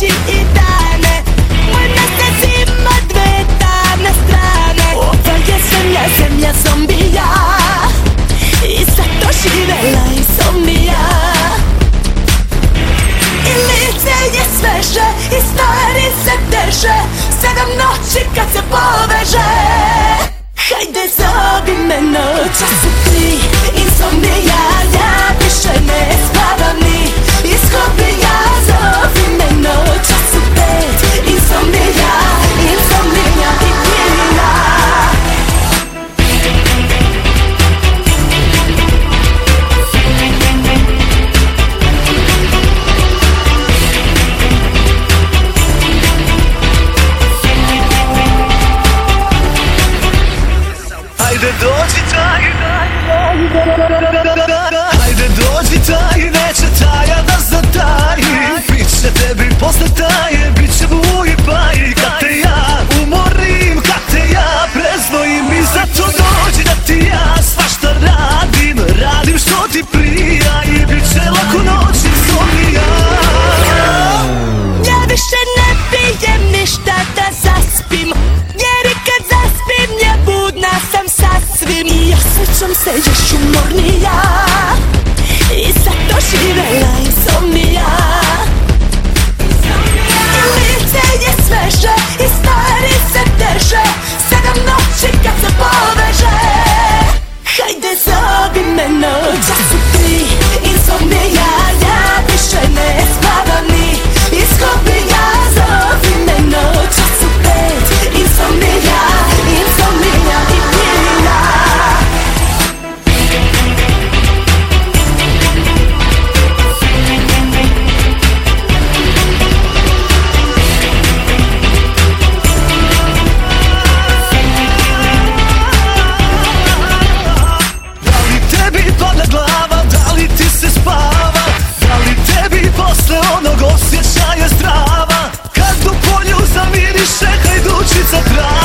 noći i dane. Moj mesec ima dve tamne strane. Ova je zemlja, zemlja zombija, i zato živela insomnija. I lice je sveže i stvari se teže, 7 noći kad se poveže. Hajde zovi me, noća su 3, insomnija, ja više ne spavam ni iz hobija. Zovi me, noća su 5, insomnija, insomnija i pijena. Hajde dođi taj, hajde dođi taj, neće taja da zataji. Biće tebi posle taje, biće buj i paj. Kad te ja umorim, kad te ja preznojim, i zato dođi da ti ja svašta radim. Radim što ti prija i biće lako noć insomnija. Ja više ne pijem ništa da zaspim, jer i kad zaspim ja budna sam sasvim. I osjećam se još umornija, i zato živela insomnija. I lice je sveže i stvari se teže, 7 noći kad se poveže. Hajde zovi me, noća su 3, insomnija, ja više ne spavam ni iz hobija. Zovi me, noća su 5, insomnija, insomnija i pijena. Da li tebi pada glava, da li ti se spava, da li tebi posle onog osjećaja zdrava, kad u polju zamiriše hajdučica trava.